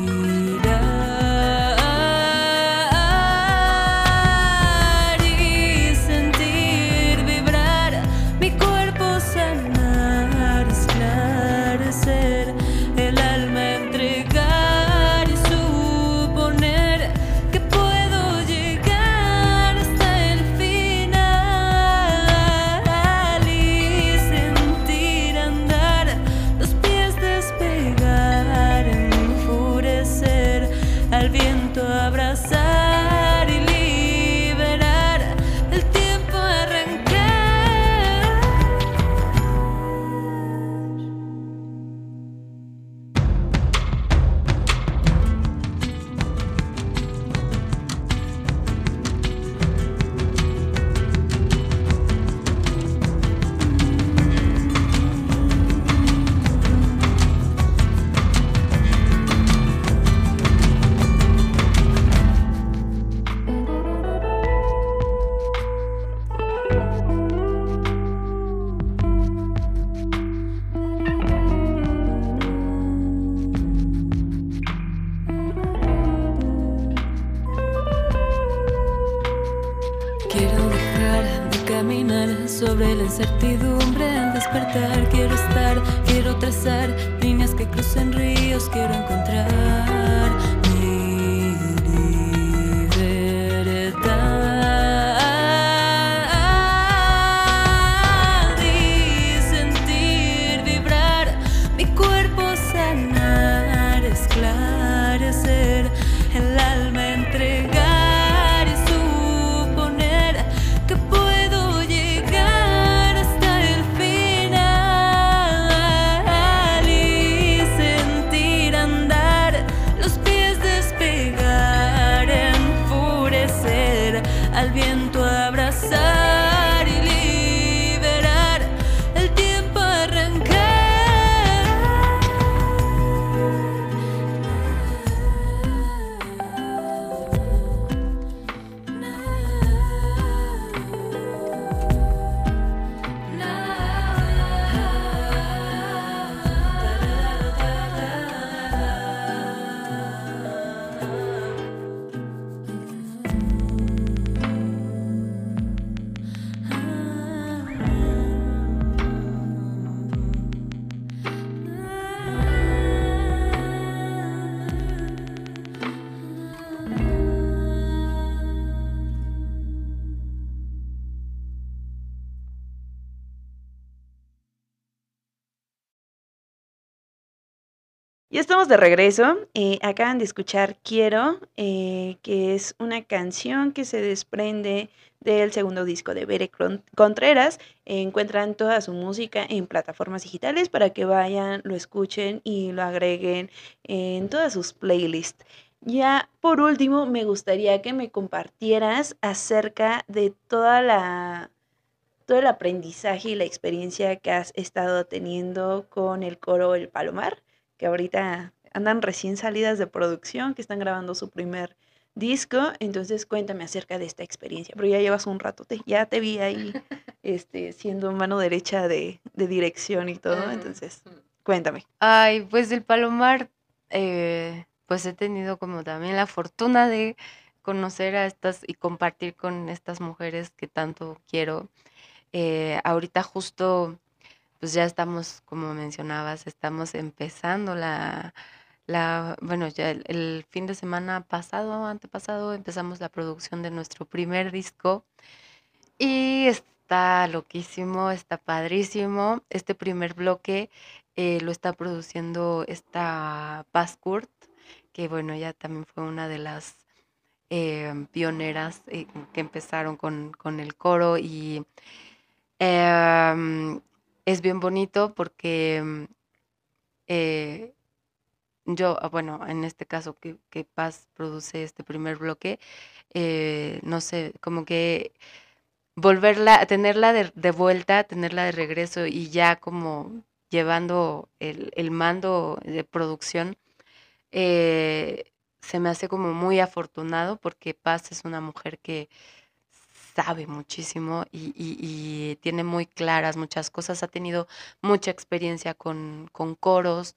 Sobre la incertidumbre al despertar, quiero estar, quiero trazar líneas que crucen ríos, quiero encontrar mi libertad y sentir vibrar mi cuerpo, sanar, esclarecer el alma, entregar y suponer que puedo llegar al viento, abrazar y liberar el tiempo, arrancar. Ya estamos de regreso. Eh, acaban de escuchar Quiero, eh, que es una canción que se desprende del segundo disco de Bere Cron- Contreras. Eh, encuentran toda su música en plataformas digitales para que vayan, lo escuchen y lo agreguen en todas sus playlists. Ya por último, me gustaría que me compartieras acerca de toda la, todo el aprendizaje y la experiencia que has estado teniendo con el coro El Palomar, que ahorita andan recién salidas de producción, que están grabando su primer disco. Entonces cuéntame acerca de esta experiencia, pero ya llevas un rato, te, ya te vi ahí este, siendo mano derecha de, de dirección y todo, entonces cuéntame. Ay, pues del Palomar, eh, pues he tenido como también la fortuna de conocer a estas y compartir con estas mujeres que tanto quiero. Eh, ahorita justo, pues ya estamos, como mencionabas, estamos empezando la, la, bueno, ya el, el fin de semana pasado, antepasado, empezamos la producción de nuestro primer disco y está loquísimo, está padrísimo. Este primer bloque eh, lo está produciendo esta Paz Kurt, que bueno, ella también fue una de las eh, pioneras eh, que empezaron con, con el coro y em, es bien bonito porque mm, eh, yo, ah, bueno, en este caso que, que Paz produce este primer bloque, eh, no sé, como que volverla, tenerla de, de vuelta, tenerla de regreso y ya como llevando el, el mando de producción, eh, se me hace como muy afortunado porque Paz es una mujer que sabe muchísimo y, y- y tiene muy claras muchas cosas, ha tenido mucha experiencia con, con coros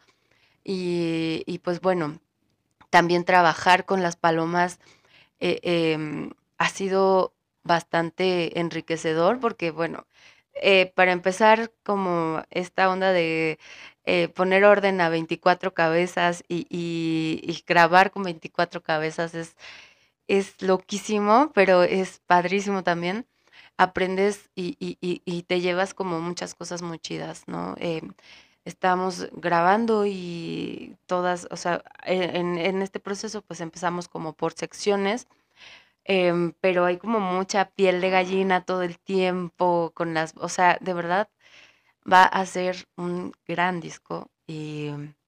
y, y pues bueno, también trabajar con las palomas eh, em, ha sido bastante enriquecedor porque, bueno, eh, para empezar, como esta onda de eh, poner orden a veinticuatro cabezas y, y- y grabar con veinticuatro cabezas es, es loquísimo, pero es padrísimo también. Aprendes y, y- y- y te llevas como muchas cosas muy chidas, ¿no? Em, estábamos grabando y todas, o sea, e- en, en este proceso pues empezamos como por secciones, em, pero hay como mucha piel de gallina todo el tiempo con las, o sea, de verdad va a ser un gran disco y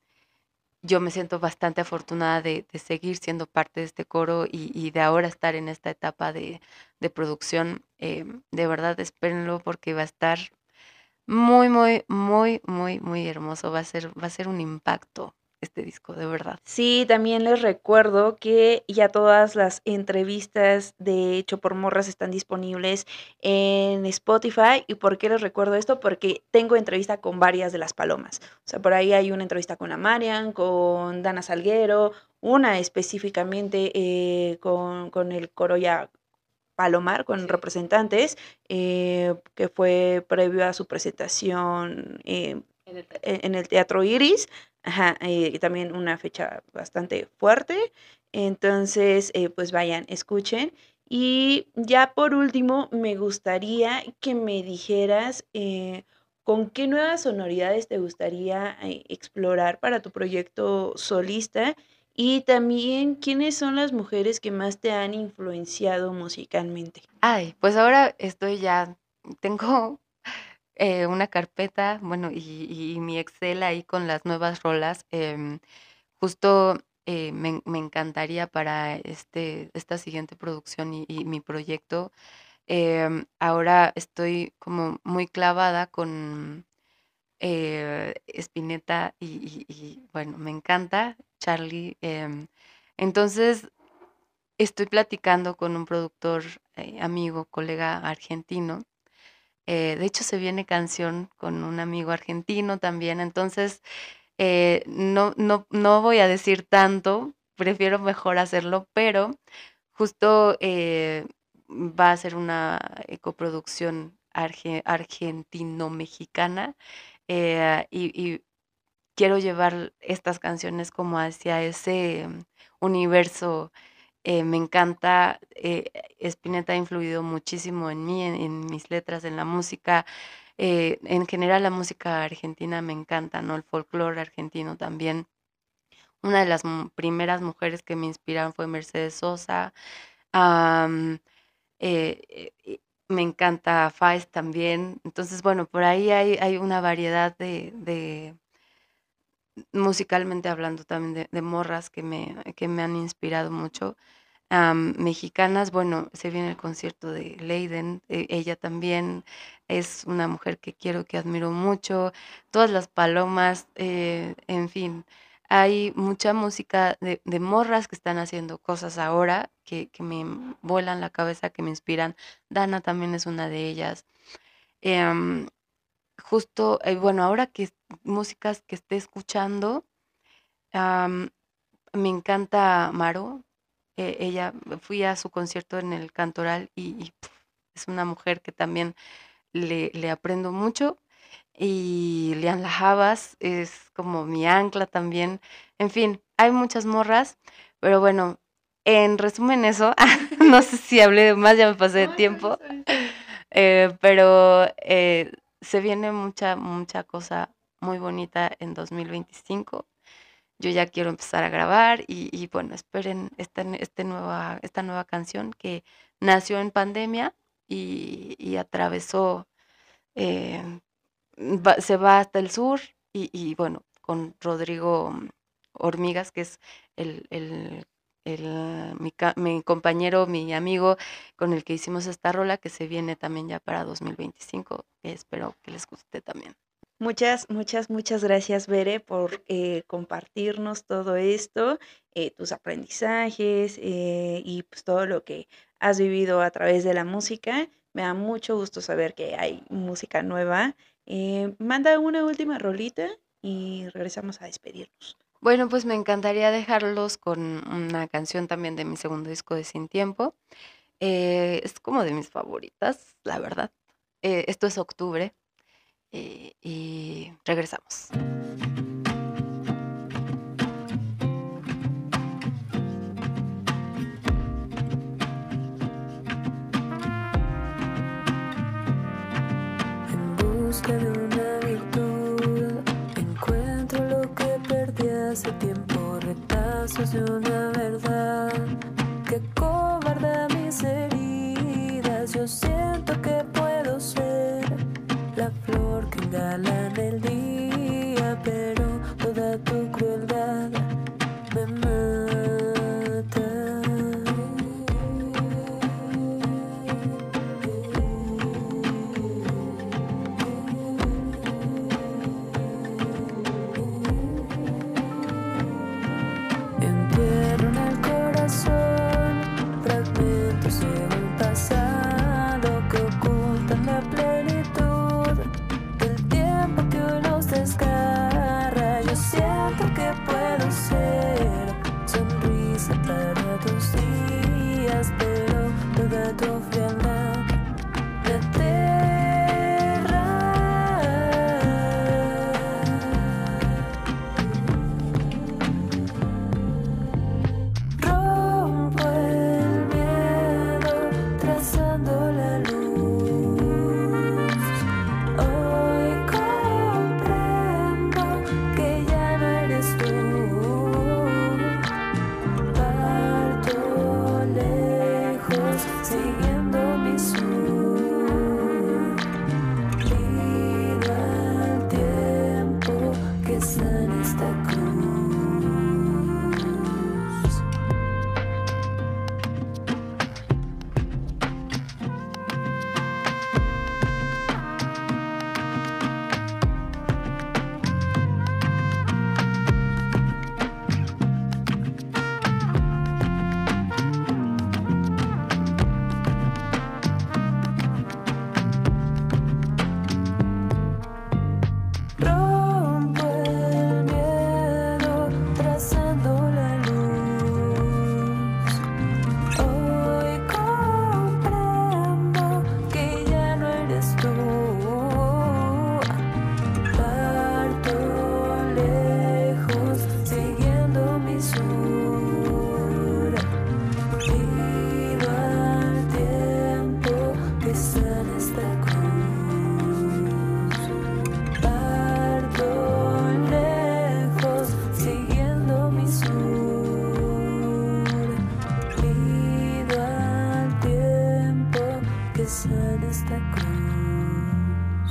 yo me siento bastante afortunada de, de seguir siendo parte de este coro y, y de ahora estar en esta etapa de, de producción. Em, de verdad, espérenlo porque va a estar muy, muy, muy, muy, muy hermoso. Va a ser, va a ser un impacto este disco, de verdad. Sí, también les recuerdo que ya todas las entrevistas de Hecho por Morras están disponibles en Spotify. ¿Y por qué les recuerdo esto? Porque tengo entrevista con varias de las palomas. O sea, por ahí hay una entrevista con la Marian, con Dana Salguero, una específicamente eh, con, con el coro ya Palomar, con representantes, eh, que fue previo a su presentación eh, En el en en el Teatro Iris. Ajá, eh, también una fecha bastante fuerte. Entonces, eh, pues vayan, escuchen. Y ya por último, me gustaría que me dijeras eh, con qué nuevas sonoridades te gustaría eh, explorar para tu proyecto solista y también quiénes son las mujeres que más te han influenciado musicalmente. Ay, pues ahora estoy ya, tengo eh, una carpeta, bueno, y, y mi Excel ahí con las nuevas rolas. Em, justo eh, me, me encantaría para este, esta siguiente producción y, y mi proyecto. em, ahora estoy como muy clavada con eh, Spinetta y, y- y, bueno, me encanta Charlie. em, entonces estoy platicando con un productor, eh, amigo, colega argentino. Eh, de hecho, se viene canción con un amigo argentino también, entonces eh, no, no, no voy a decir tanto, prefiero mejor hacerlo, pero justo eh, va a ser una eh, coproducción arge- argentino-mexicana eh, y, y quiero llevar estas canciones como hacia ese mm, universo. Eh, me encanta, eh, Spinetta ha influido muchísimo en mí, en, en mis letras, en la música. Eh, en general la música argentina me encanta, ¿no? El folclore argentino también. una de las mu- primeras mujeres que me inspiraron fue Mercedes Sosa. am, eh, eh, eh, Me encanta Faes también. Entonces, bueno, por ahí hay, hay una variedad de, de, musicalmente hablando también de, de morras que me, que me han inspirado mucho. Am, mexicanas, bueno, se viene el concierto de Leiden, eh, ella también es una mujer que quiero, que admiro mucho, todas las palomas, eh, en fin, hay mucha música de, de morras que están haciendo cosas ahora que, que me vuelan la cabeza, que me inspiran. Dana también es una de ellas. Em, Justo, eh, bueno, ahora que es- músicas que esté escuchando, am, me encanta Maro. Eh, ella, fui a su concierto en el Cantoral y, y, puf, es una mujer que también le, le aprendo mucho. Y Lian Las Havas es como mi ancla también. En fin, hay muchas morras, pero bueno, en resumen eso, no sé si hablé de más, ya me pasé de tiempo, eh, pero eh, se viene mucha, mucha cosa muy bonita en dos mil veinticinco. Yo ya quiero empezar a grabar y, y bueno, esperen esta, este nueva, esta nueva canción que nació en pandemia y, y atravesó, eh, va- se va hasta el sur y, y bueno, con Rodrigo mm, Hormigas, que es el, el- el, mi, ca- mi compañero, mi amigo con el que hicimos esta rola, que se viene también ya para dos mil veinticinco, que espero que les guste también. Muchas, muchas, muchas gracias, Bere, por eh, compartirnos todo esto, eh, tus aprendizajes eh, y pues todo lo que has vivido a través de la música. Me da mucho gusto saber que hay música nueva. Eh, manda una última rolita y regresamos a despedirnos. Bueno, pues me encantaría dejarlos con una canción también de mi segundo disco de Sin Tiempo. Eh, es como de mis favoritas, la verdad. Eh, esto es Octubre eh, y regresamos. En busca de una virtud, encuentro lo que perdí hace tiempo, retazos de una verdad que cobarda mis heridas. Yo siento que puedo ser la flor que engalana el día, pero toda tu crueldad me mata. Entierro en el corazón fragmentos de un pasado que ocultan la plenitud del tiempo que cabeza de esta cruz.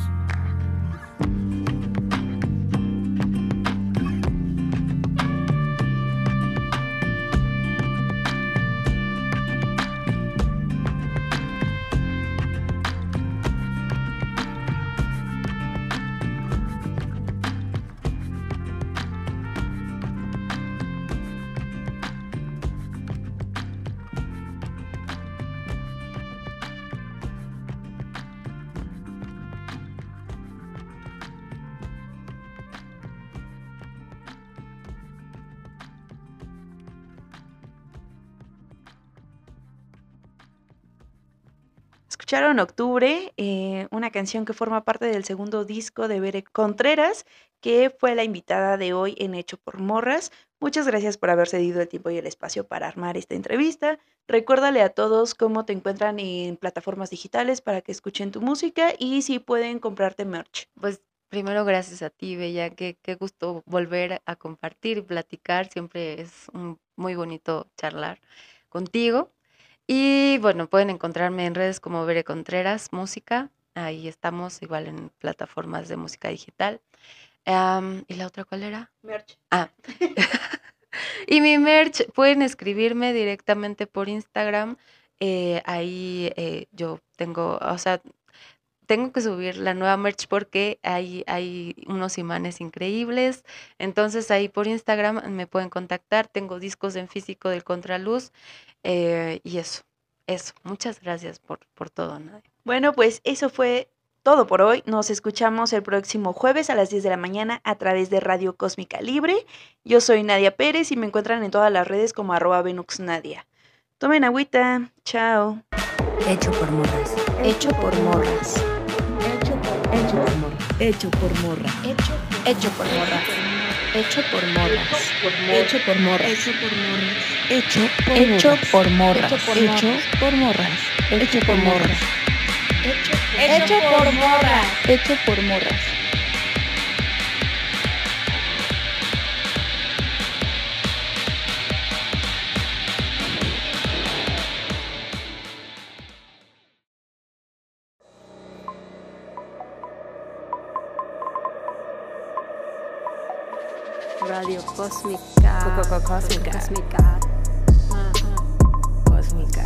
Escucharon Octubre, eh, una canción que forma parte del segundo disco de Bere Contreras, que fue la invitada de hoy en Hecho por Morras. Muchas gracias por haber cedido el tiempo y el espacio para armar esta entrevista. Recuérdale a todos cómo te encuentran en plataformas digitales para que escuchen tu música y si pueden comprarte merch. Pues primero gracias a ti, Bella, qué, qué gusto volver a compartir y platicar, siempre es un, muy bonito charlar contigo. Y bueno, pueden encontrarme en redes como Bere Contreras Música, ahí estamos igual en plataformas de música digital. Um, ¿Y la otra cuál era? Merch. Ah. Y mi merch, pueden escribirme directamente por Instagram, eh, ahí eh, yo tengo, o sea, tengo que subir la nueva merch porque hay, hay unos imanes increíbles, entonces ahí por Instagram me pueden contactar, tengo discos en físico del Contraluz, eh, y eso, eso, muchas gracias por, por todo, Nadia. Bueno, pues eso fue todo por hoy. Nos escuchamos el próximo jueves a las diez de la mañana a través de Radio Cósmica Libre. Yo soy Nadia Pérez y me encuentran en todas las redes como arroba venuxnadia. Tomen agüita, chao. Hecho por morras. Hecho por morras. Hecho por, hecho por morras. Hecho por morra. Hecho, hecho por morras. Hecho por morras. Hecho por morras. Hecho por morras. Hecho por Hecho por morras. Hecho por morras. Hecho por morras. Hecho por morras. Hecho por morras. Radio Cósmica. Cósmica. Cósmica. Cósmica.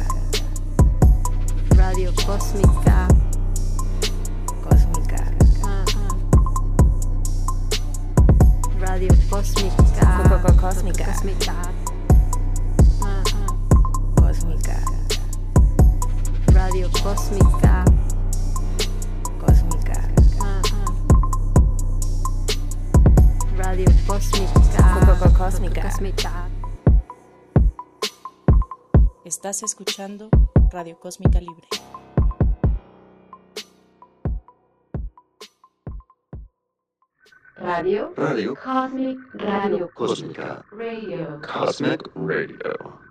Radio Cósmica. Cósmica. Radio Cósmica. Cósmica. Cósmica. Cósmica. Radio Cósmica. Cósmica. Radio Cósmica. Cósmica. Cósmica. Estás escuchando Radio Cósmica Libre. Radio. Radio. Cosmic Radio. Cósmica. Radio. Cosmic Radio.